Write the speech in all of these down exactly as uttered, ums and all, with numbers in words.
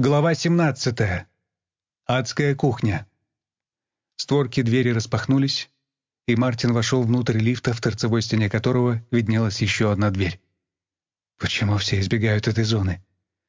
Глава семнадцатая. Адская кухня. Створки двери распахнулись, и Мартин вошел внутрь лифта, в торцевой стене которого виднелась еще одна дверь. Почему все избегают этой зоны?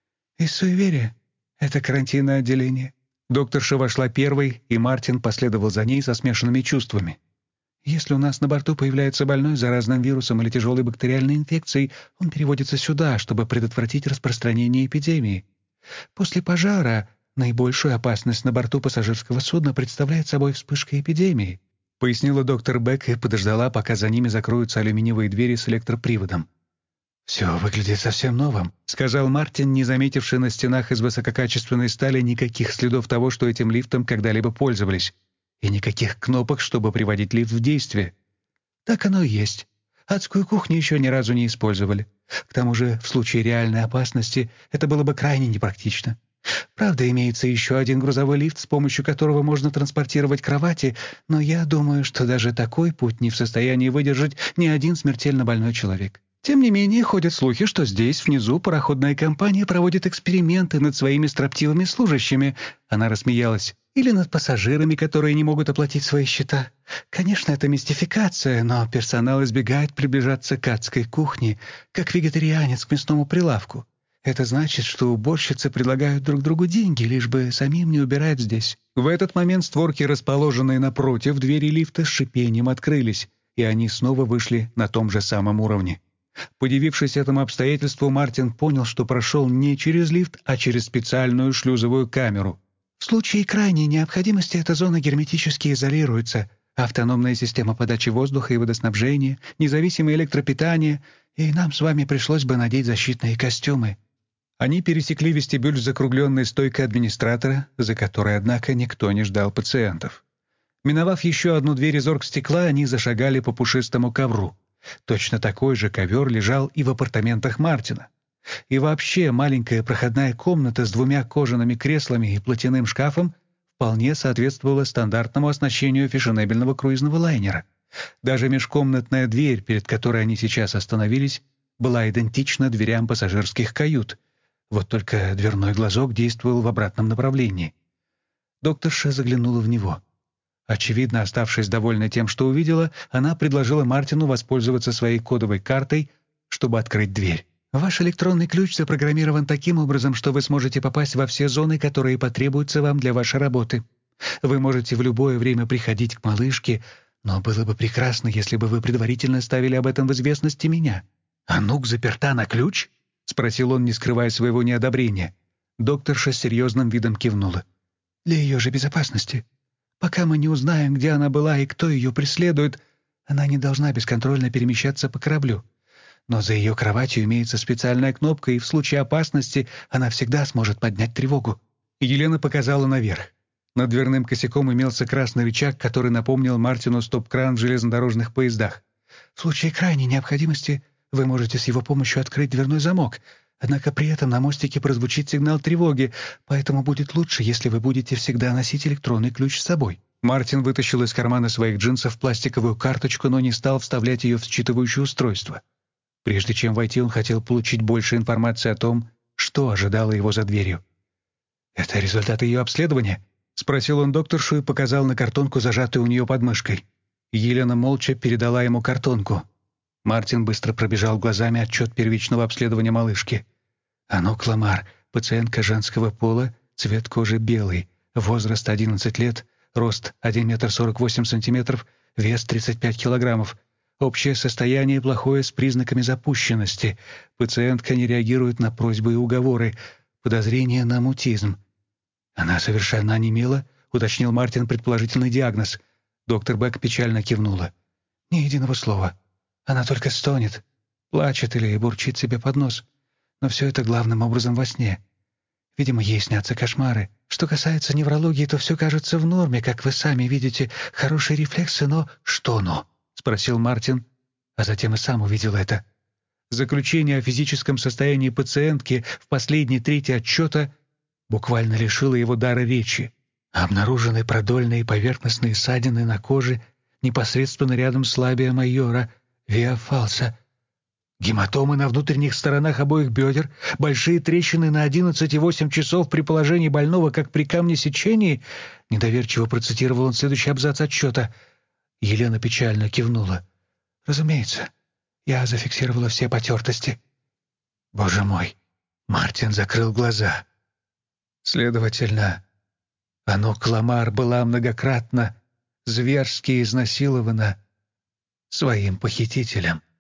Из суеверия. Это карантинное отделение. Докторша вошла первой, и Мартин последовал за ней со смешанными чувствами. Если у нас на борту появляется больной заразным вирусом или тяжелой бактериальной инфекцией, он переводится сюда, чтобы предотвратить распространение эпидемии. После пожара наибольшую опасность на борту пассажирского судна представляет собой вспышка эпидемии, пояснила доктор Бек и подождала, пока за ними закроются алюминиевые двери с электроприводом. «Все выглядит совсем новым», — сказал Мартин, не заметивший на стенах из высококачественной стали никаких следов того, что этим лифтом когда-либо пользовались, и никаких кнопок, чтобы приводить лифт в действие. «Так оно и есть. Адскую кухню еще ни разу не использовали. К тому же, в случае реальной опасности это было бы крайне непрактично. Правда, имеется еще один грузовой лифт, с помощью которого можно транспортировать кровати, но я думаю, что даже такой путь не в состоянии выдержать ни один смертельно больной человек. Тем не менее, ходят слухи, что здесь, внизу, пароходная компания проводит эксперименты над своими строптивыми служащими». Она рассмеялась. «Или над пассажирами, которые не могут оплатить свои счета. Конечно, это мистификация, но персонал избегает приближаться к адской кухне, как вегетарианец к мясному прилавку. Это значит, что уборщицы предлагают друг другу деньги, лишь бы самим не убирать здесь». В этот момент створки, расположенные напротив двери лифта, с шипением открылись, и они снова вышли на том же самом уровне. Подивившись этому обстоятельству, Мартин понял, что прошел не через лифт, а через специальную шлюзовую камеру. В случае крайней необходимости эта зона герметически изолируется. Автономная система подачи воздуха и водоснабжения, независимое электропитание, и нам с вами пришлось бы надеть защитные костюмы. Они пересекли вестибюль с закругленной стойкой администратора, за которой, однако, никто не ждал пациентов. Миновав еще одну дверь из оргстекла, они зашагали по пушистому ковру. Точно такой же ковер лежал и в апартаментах Мартина. И вообще маленькая проходная комната с двумя кожаными креслами и платяным шкафом вполне соответствовала стандартному оснащению фешенебельного круизного лайнера. Даже межкомнатная дверь, перед которой они сейчас остановились, была идентична дверям пассажирских кают. Вот только дверной глазок действовал в обратном направлении. Докторша заглянула в него. Очевидно, оставшись довольна тем, что увидела, она предложила Мартину воспользоваться своей кодовой картой, чтобы открыть дверь. «Ваш электронный ключ запрограммирован таким образом, что вы сможете попасть во все зоны, которые потребуются вам для вашей работы. Вы можете в любое время приходить к малышке, но было бы прекрасно, если бы вы предварительно ставили об этом в известность и меня». «Анук заперта на ключ?» — спросил он, не скрывая своего неодобрения. Докторша с серьезным видом кивнула. «Для ее же безопасности. Пока мы не узнаем, где она была и кто ее преследует, она не должна бесконтрольно перемещаться по кораблю. Но за ее кроватью имеется специальная кнопка, и в случае опасности она всегда сможет поднять тревогу». Елена показала наверх. Над дверным косяком имелся красный рычаг, который напомнил Мартину стоп-кран в железнодорожных поездах. «В случае крайней необходимости вы можете с его помощью открыть дверной замок, однако при этом на мостике прозвучит сигнал тревоги, поэтому будет лучше, если вы будете всегда носить электронный ключ с собой». Мартин вытащил из кармана своих джинсов пластиковую карточку, но не стал вставлять ее в считывающее устройство. Прежде чем войти, он хотел получить больше информации о том, что ожидало его за дверью. «Это результат ее обследования?» — спросил он докторшу и показал на картонку, зажатую у нее под мышкой. Елена молча передала ему картонку. Мартин быстро пробежал глазами отчет первичного обследования малышки. Анук Ламар, пациентка женского пола, цвет кожи белый, возраст одиннадцать лет, рост один метр сорок восемь сантиметров, вес тридцать пять килограммов. Общее состояние плохое с признаками запущенности. Пациентка не реагирует на просьбы и уговоры. Подозрение на мутизм. «Она совершенно онемела», — уточнил Мартин предположительный диагноз. Доктор Бек печально кивнула. «Ни единого слова. Она только стонет, плачет или бурчит себе под нос. Но все это главным образом во сне. Видимо, ей снятся кошмары. Что касается неврологии, то все кажется в норме, как вы сами видите. Хорошие рефлексы, но...» «Что «но»?» — спросил Мартин, а затем и сам увидел это. Заключение о физическом состоянии пациентки в последней трети отчета буквально лишило его дара речи. Обнаружены продольные поверхностные ссадины на коже непосредственно рядом с лабиа майора, виа фалса. Гематомы на внутренних сторонах обоих бедер, большие трещины на одиннадцать и восемь часов при положении больного, как при камнесечении. Недоверчиво процитировал он следующий абзац отчета. Елена печально кивнула. Разумеется, я зафиксировала все потертости. Боже мой! Мартин закрыл глаза. Следовательно, Анук Ламар была многократно зверски изнасилована своим похитителем.